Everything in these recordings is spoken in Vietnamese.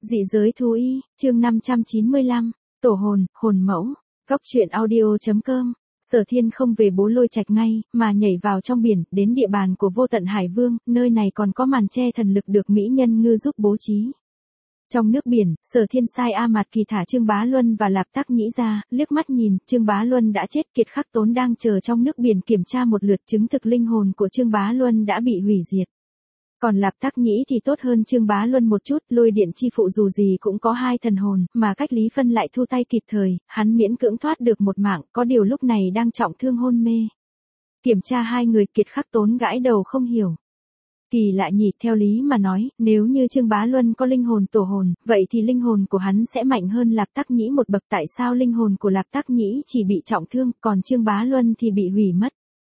Dị giới thú y, chương 595, tổ hồn, hồn mẫu, góc truyện audio.com. Sở Thiên không về Bố Lôi Trạch ngay, mà nhảy vào trong biển, đến địa bàn của Vô Tận Hải Vương, nơi này còn có màn che thần lực được mỹ nhân ngư giúp bố trí. Trong nước biển, Sở Thiên sai A Mạt Kỳ thả Trương Bá Luân và Lạp Tắc Nhĩ ra, liếc mắt nhìn, Trương Bá Luân đã chết, Kiệt Khắc Tốn đang chờ trong nước biển kiểm tra một lượt, chứng thực linh hồn của Trương Bá Luân đã bị hủy diệt. Còn Lạp Tắc Nhĩ thì tốt hơn Trương Bá Luân một chút, Lôi Điện Chi Phụ dù gì cũng có 2 thần hồn, mà Cách Lý Phân lại thu tay kịp thời, hắn miễn cưỡng thoát được một mạng, có điều lúc này đang trọng thương hôn mê. Kiểm tra 2 người, Kiệt Khắc Tốn gãi đầu không hiểu. Kỳ lạ nhỉ, theo lý mà nói, nếu như Trương Bá Luân có linh hồn tổ hồn, vậy thì linh hồn của hắn sẽ mạnh hơn Lạp Tắc Nhĩ một bậc, tại sao linh hồn của Lạp Tắc Nhĩ chỉ bị trọng thương, còn Trương Bá Luân thì bị hủy mất?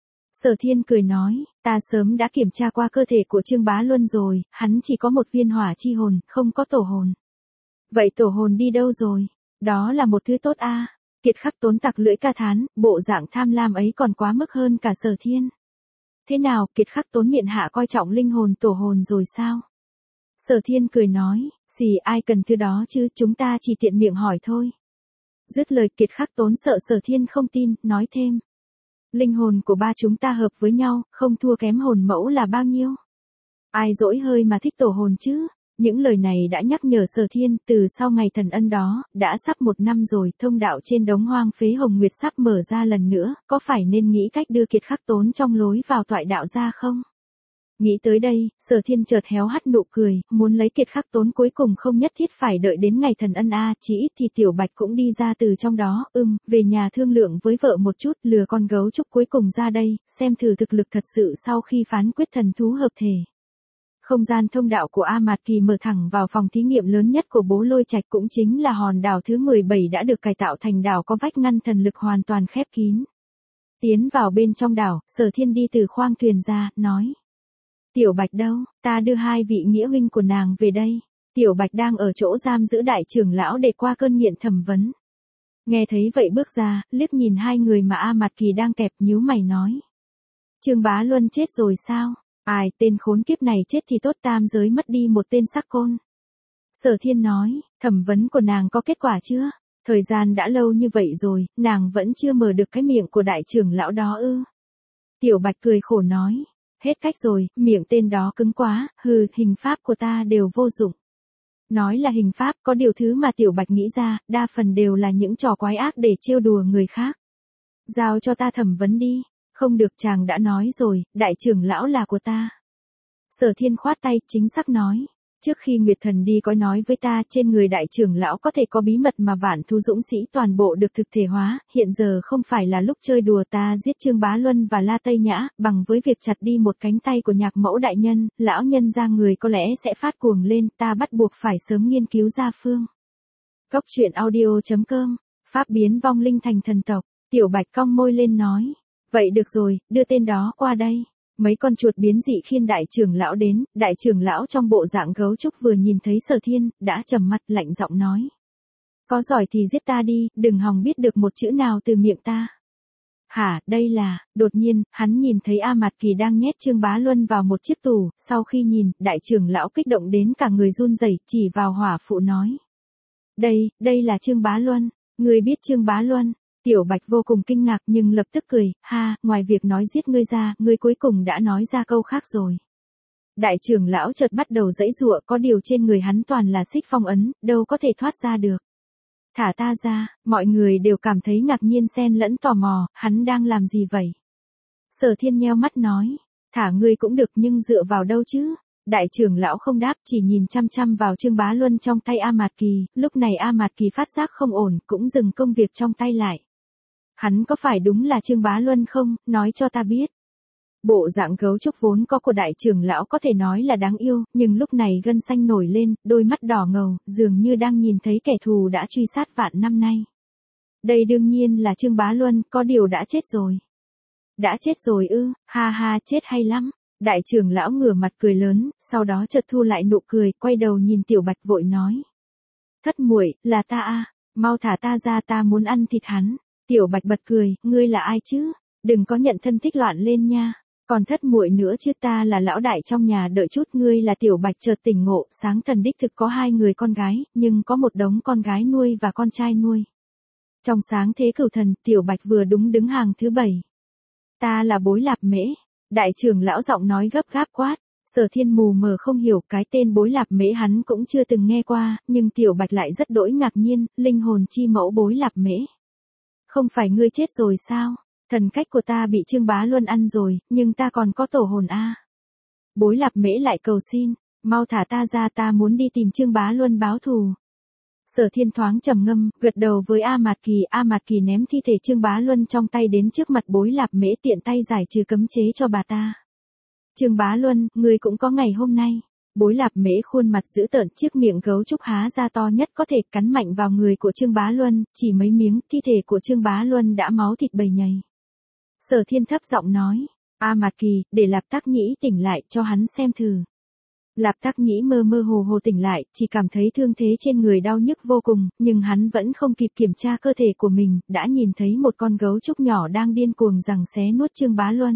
Sở Thiên cười nói, ta sớm đã kiểm tra qua cơ thể của Trương Bá Luân rồi, hắn chỉ có một viên hỏa chi hồn, không có tổ hồn. Vậy tổ hồn đi đâu rồi? Đó là một thứ tốt a. Kiệt Khắc Tốn tặc lưỡi ca thán, bộ dạng tham lam ấy còn quá mức hơn cả Sở Thiên. Thế nào, Kiệt Khắc Tốn miệng hạ coi trọng linh hồn tổ hồn rồi sao? Sở Thiên cười nói, xì ai cần thứ đó chứ, chúng ta chỉ tiện miệng hỏi thôi. Dứt lời, Kiệt Khắc Tốn sợ Sở Thiên không tin, nói thêm. Linh hồn của ba chúng ta hợp với nhau, không thua kém hồn mẫu là bao nhiêu. Ai dỗi hơi mà thích tổ hồn chứ? Những lời này đã nhắc nhở Sở Thiên, từ sau ngày thần ân đó, đã sắp 1 năm rồi, thông đạo trên đống hoang phế Hồng Nguyệt sắp mở ra lần nữa, có phải nên nghĩ cách đưa Kiệt Khắc Tốn trong lối vào toại đạo ra không? Nghĩ tới đây, Sở Thiên chợt héo hắt nụ cười, muốn lấy Kiệt Khắc Tốn cuối cùng không nhất thiết phải đợi đến ngày thần ân a, chỉ ít thì Tiểu Bạch cũng đi ra từ trong đó, về nhà thương lượng với vợ một chút, lừa con gấu trúc cuối cùng ra đây, xem thử thực lực thật sự sau khi phán quyết thần thú hợp thể. Không gian thông đạo của A Mạt Kỳ mở thẳng vào phòng thí nghiệm lớn nhất của Bố Lôi Trạch, cũng chính là hòn đảo thứ 17 đã được cải tạo thành đảo có vách ngăn thần lực hoàn toàn khép kín. Tiến vào bên trong đảo, Sở Thiên đi từ khoang thuyền ra, nói. Tiểu Bạch đâu, ta đưa 2 vị nghĩa huynh của nàng về đây. Tiểu Bạch đang ở chỗ giam giữ đại trưởng lão để qua cơn nghiện thẩm vấn. Nghe thấy vậy bước ra, liếc nhìn 2 người mà A Mạt Kỳ đang kẹp, nhíu mày nói. Trương Bá Luân chết rồi sao? Ai, tên khốn kiếp này chết thì tốt, tam giới mất đi một tên sắc côn. Sở Thiên nói, thẩm vấn của nàng có kết quả chưa? Thời gian đã lâu như vậy rồi, nàng vẫn chưa mở được cái miệng của đại trưởng lão đó ư? Tiểu Bạch cười khổ nói. Hết cách rồi, miệng tên đó cứng quá, hình pháp của ta đều vô dụng. Nói là hình pháp, có điều thứ mà Tiểu Bạch nghĩ ra, đa phần đều là những trò quái ác để trêu đùa người khác. Giao cho ta thẩm vấn đi. Không được, chàng đã nói rồi, đại trưởng lão là của ta. Sở Thiên khoát tay, chính xác nói. Trước khi Nguyệt Thần đi có nói với ta, trên người đại trưởng lão có thể có bí mật mà vạn thú dũng sĩ toàn bộ được thực thể hóa, hiện giờ không phải là lúc chơi đùa, ta giết Trương Bá Luân và La Tây Nhã, bằng với việc chặt đi một cánh tay của Nhạc Mẫu đại nhân, lão nhân ra người có lẽ sẽ phát cuồng lên, ta bắt buộc phải sớm nghiên cứu ra phương. Góc truyện audio.com, pháp biến vong linh thành thần tộc, Tiểu Bạch cong môi lên nói. Vậy được rồi, đưa tên đó qua đây. Mấy con chuột biến dị khiên đại trưởng lão đến, đại trưởng lão trong bộ dạng gấu trúc vừa nhìn thấy Sở Thiên, đã trầm mặt lạnh giọng nói. Có giỏi thì giết ta đi, đừng hòng biết được một chữ nào từ miệng ta. Hả, đây là, đột nhiên, hắn nhìn thấy A Mạt Kỳ đang nhét Trương Bá Luân vào một chiếc tủ, sau khi nhìn, đại trưởng lão kích động đến cả người run rẩy, chỉ vào hỏa phụ nói. Đây là Trương Bá Luân, ngươi biết Trương Bá Luân. Tiểu Bạch vô cùng kinh ngạc nhưng lập tức cười, ngoài việc nói giết ngươi ra, ngươi cuối cùng đã nói ra câu khác rồi. Đại trưởng lão chợt bắt đầu giãy giụa, có điều trên người hắn toàn là xích phong ấn, đâu có thể thoát ra được. Thả ta ra, mọi người đều cảm thấy ngạc nhiên xen lẫn tò mò, hắn đang làm gì vậy? Sở Thiên nheo mắt nói, thả ngươi cũng được nhưng dựa vào đâu chứ? Đại trưởng lão không đáp, chỉ nhìn chăm chăm vào Trương Bá Luân trong tay A Mạt Kỳ, lúc này A Mạt Kỳ phát giác không ổn, cũng dừng công việc trong tay lại. Hắn có phải đúng là Trương Bá Luân không, nói cho ta biết. Bộ dạng gấu trúc vốn có của đại trưởng lão có thể nói là đáng yêu, nhưng lúc này gân xanh nổi lên, đôi mắt đỏ ngầu, dường như đang nhìn thấy kẻ thù đã truy sát vạn năm nay. Đây đương nhiên là Trương Bá Luân, có điều đã chết rồi. Đã chết rồi ư, ha, chết hay lắm. Đại trưởng lão ngửa mặt cười lớn, sau đó chợt thu lại nụ cười, quay đầu nhìn Tiểu Bạch vội nói. Thất muội, là ta a, mau thả ta ra, ta muốn ăn thịt hắn. Tiểu Bạch bật cười, ngươi là ai chứ? Đừng có nhận thân thích loạn lên nha. Còn thất muội nữa chứ, ta là lão đại trong nhà, đợi chút. Ngươi là Tiểu Bạch chợt tỉnh ngộ, Sáng Thần đích thực có 2 người con gái, nhưng có một đống con gái nuôi và con trai nuôi. Trong Sáng Thế Cửu Thần, Tiểu Bạch vừa đúng đứng hàng thứ 7. Ta là Bối Lạp Mễ. Đại trưởng lão giọng nói gấp gáp quát. Sở Thiên mù mờ không hiểu, cái tên Bối Lạp Mễ hắn cũng chưa từng nghe qua, nhưng Tiểu Bạch lại rất đỗi ngạc nhiên, linh hồn chi mẫu Bối Lạp Mễ. Không phải ngươi chết rồi sao? Thần cách của ta bị Trương Bá Luân ăn rồi, nhưng ta còn có tổ hồn a. Bối Lạp Mễ lại cầu xin, mau thả ta ra, ta muốn đi tìm Trương Bá Luân báo thù. Sở Thiên thoáng trầm ngâm, gật đầu với A Mạt Kỳ. A Mạt Kỳ ném thi thể Trương Bá Luân trong tay đến trước mặt Bối Lạp Mễ, tiện tay giải trừ cấm chế cho bà ta. Trương Bá Luân, ngươi cũng có ngày hôm nay. Bối Lạp Mễ khuôn mặt dữ tợn, chiếc miệng gấu trúc há ra to nhất có thể, cắn mạnh vào người của Trương Bá Luân, chỉ mấy miếng, thi thể của Trương Bá Luân đã máu thịt bầy nhầy. Sở Thiên thấp giọng nói, A Mạt Kỳ, để Lạp Tác Nhĩ tỉnh lại, cho hắn xem thử. Lạp Tác Nhĩ mơ mơ hồ hồ tỉnh lại, chỉ cảm thấy thương thế trên người đau nhức vô cùng, nhưng hắn vẫn không kịp kiểm tra cơ thể của mình, đã nhìn thấy một con gấu trúc nhỏ đang điên cuồng giằng xé nuốt Trương Bá Luân.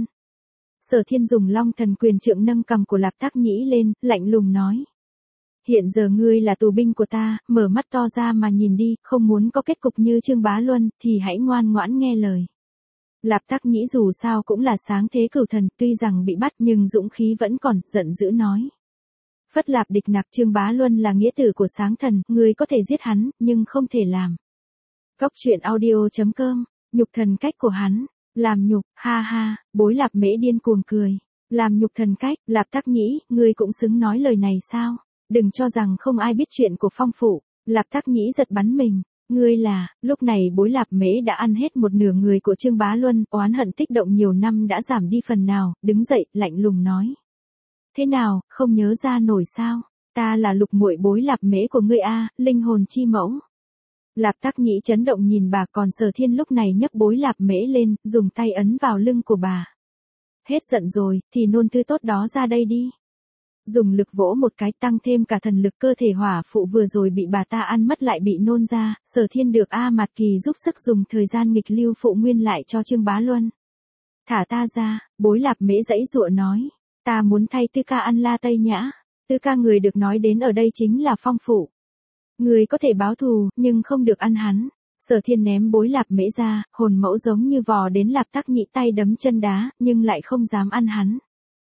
Sở Thiên dùng Long Thần Quyền trượng nâng cằm của Lạp Tác Nhĩ lên, lạnh lùng nói. Hiện giờ ngươi là tù binh của ta, mở mắt to ra mà nhìn đi, không muốn có kết cục như Trương Bá Luân, thì hãy ngoan ngoãn nghe lời. Lạp Tác Nhĩ dù sao cũng là Sáng Thế Cửu Thần, tuy rằng bị bắt nhưng dũng khí vẫn còn, giận dữ nói. Phất Lạp Địch Nặc, Trương Bá Luân là nghĩa tử của Sáng Thần, ngươi có thể giết hắn, nhưng không thể làm. Góc truyện audio.com, nhục thần cách của hắn. Làm nhục, ha ha, Bối Lạp Mễ điên cuồng cười. Làm nhục thần cách, Lạp Tác Nhĩ, ngươi cũng xứng nói lời này sao? Đừng cho rằng không ai biết chuyện của Phong Phụ. Lạp Tác Nhĩ giật bắn mình. Ngươi là, lúc này Bối Lạp Mễ đã ăn hết một nửa người của Trương Bá Luân, oán hận tích động nhiều năm đã giảm đi phần nào, đứng dậy, lạnh lùng nói. Thế nào, không nhớ ra nổi sao? Ta là lục muội Bối Lạp Mễ của ngươi a, linh hồn chi mẫu. Lạp Tác Nhĩ chấn động nhìn bà, còn Sở Thiên lúc này nhấc Bối Lạp Mễ lên, dùng tay ấn vào lưng của bà. Hết giận rồi, thì nôn thứ tốt đó ra đây đi. Dùng lực vỗ một cái, tăng thêm cả thần lực, cơ thể hỏa phụ vừa rồi bị bà ta ăn mất lại bị nôn ra. Sở Thiên được A Mạt Kỳ giúp sức dùng thời gian nghịch lưu phụ nguyên lại cho Trương Bá Luân. Thả ta ra, Bối Lạp Mễ giãy giụa nói. Ta muốn thay Tư Ca ăn La Tây Nhã. Tư Ca người được nói đến ở đây chính là Phong Phụ. Người có thể báo thù, nhưng không được ăn hắn. Sở Thiên ném Bối Lạp Mễ ra, hồn mẫu giống như vò đến Lạp Tác Nhĩ, tay đấm chân đá, nhưng lại không dám ăn hắn.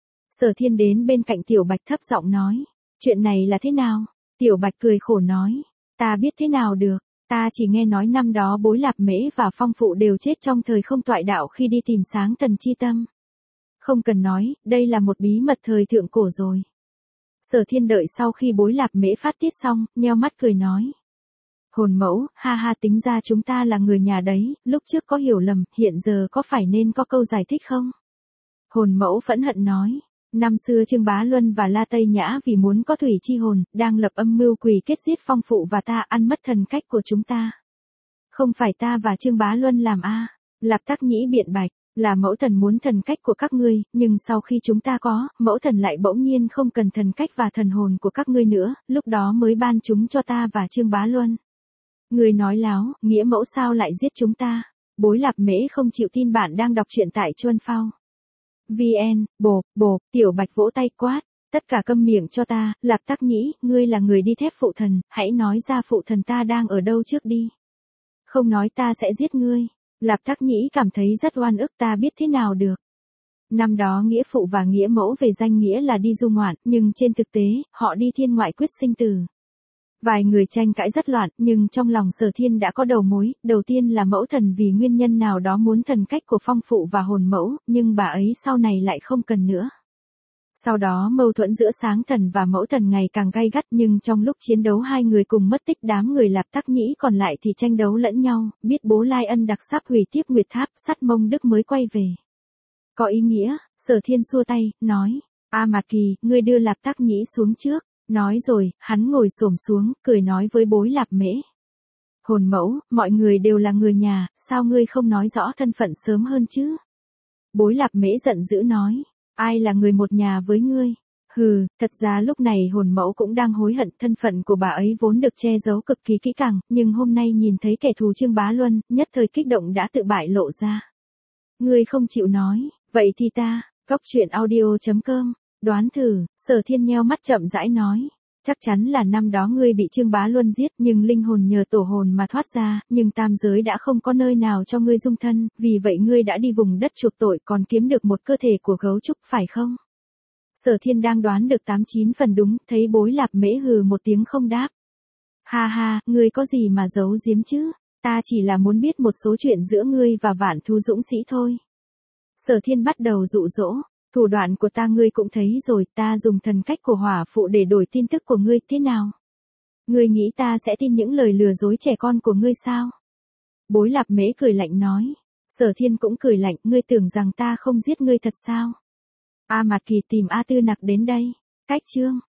Sở Thiên đến bên cạnh Tiểu Bạch thấp giọng nói. Chuyện này là thế nào? Tiểu Bạch cười khổ nói. Ta biết thế nào được. Ta chỉ nghe nói năm đó Bối Lạp Mễ và Phong Phụ đều chết trong thời không toại đạo khi đi tìm Sáng Thần chi tâm. Không cần nói, đây là một bí mật thời thượng cổ rồi. Sở Thiên đợi sau khi Bối Lạp Mễ phát tiết xong, nheo mắt cười nói. Hồn mẫu, ha ha, tính ra chúng ta là người nhà đấy, lúc trước có hiểu lầm, hiện giờ có phải nên có câu giải thích không? Hồn mẫu phẫn hận nói. Năm xưa Trương Bá Luân và La Tây Nhã vì muốn có thủy chi hồn, đang lập âm mưu quỷ kết giết Phong Phụ và ta, ăn mất thần cách của chúng ta. Không phải ta và Trương Bá Luân làm a. Lạp Tác Nhĩ biện bạch. Là mẫu thần muốn thần cách của các ngươi, nhưng sau khi chúng ta có, mẫu thần lại bỗng nhiên không cần thần cách và thần hồn của các ngươi nữa, lúc đó mới ban chúng cho ta và Trương Bá Luân. Ngươi nói láo, nghĩa mẫu sao lại giết chúng ta? Bối Lạp Mễ không chịu tin, bạn đang đọc truyện tại Chuân Phao. VN, bộp, Tiểu Bạch vỗ tay quát. Tất cả câm miệng cho ta, Lạp Tác Nhĩ, ngươi là người đi thép phụ thần, hãy nói ra phụ thần ta đang ở đâu trước đi. Không nói ta sẽ giết ngươi. Lạp Tác Nhĩ cảm thấy rất oan ức, ta biết thế nào được. Năm đó nghĩa phụ và nghĩa mẫu về danh nghĩa là đi du ngoạn, nhưng trên thực tế, họ đi thiên ngoại quyết sinh tử. Vài người tranh cãi rất loạn, nhưng trong lòng Sở Thiên đã có đầu mối, đầu tiên là mẫu thần vì nguyên nhân nào đó muốn thần cách của Phong Phụ và hồn mẫu, nhưng bà ấy sau này lại không cần nữa. Sau đó mâu thuẫn giữa Sáng Thần và mẫu thần ngày càng gay gắt, nhưng trong lúc chiến đấu hai người cùng mất tích, đám người Lạp Tác Nhĩ còn lại thì tranh đấu lẫn nhau, biết bố Lai Ân đặc sắp hủy tiếp Nguyệt Tháp, Sắt Mông Đức mới quay về. Có ý nghĩa, Sở Thiên xua tay, nói, A Mạt Kỳ, ngươi đưa Lạp Tác Nhĩ xuống trước. Nói rồi, hắn ngồi xổm xuống, cười nói với Bối Lạp Mễ. Hồn mẫu, mọi người đều là người nhà, sao ngươi không nói rõ thân phận sớm hơn chứ? Bối Lạp Mễ giận dữ nói. Ai là người một nhà với ngươi? Hừ, thật ra lúc này hồn mẫu cũng đang hối hận, thân phận của bà ấy vốn được che giấu cực kỳ kỹ càng, nhưng hôm nay nhìn thấy kẻ thù Trương Bá Luân, nhất thời kích động đã tự bại lộ ra. Ngươi không chịu nói, vậy thì ta, Góc truyện audio.com, đoán thử, Sở Thiên nheo mắt chậm rãi nói. Chắc chắn là năm đó ngươi bị Trương Bá Luân giết, nhưng linh hồn nhờ tổ hồn mà thoát ra, nhưng tam giới đã không có nơi nào cho ngươi dung thân, vì vậy ngươi đã đi vùng đất chuộc tội còn kiếm được một cơ thể của gấu trúc phải không? Sở Thiên đang đoán được 89 phần đúng, thấy Bối Lạp Mễ hừ một tiếng không đáp. Ha ha, ngươi có gì mà giấu giếm chứ, ta chỉ là muốn biết một số chuyện giữa ngươi và Vạn Thú Dũng Sĩ thôi. Sở Thiên bắt đầu dụ dỗ. Thủ đoạn của ta ngươi cũng thấy rồi, ta dùng thần cách của hỏa phụ để đổi tin tức của ngươi, thế nào? Ngươi nghĩ ta sẽ tin những lời lừa dối trẻ con của ngươi sao? Bối Lạp Mễ cười lạnh nói. Sở Thiên cũng cười lạnh, ngươi tưởng rằng ta không giết ngươi thật sao? A Mạt Kỳ tìm A Tư Nặc đến đây. Cách chương.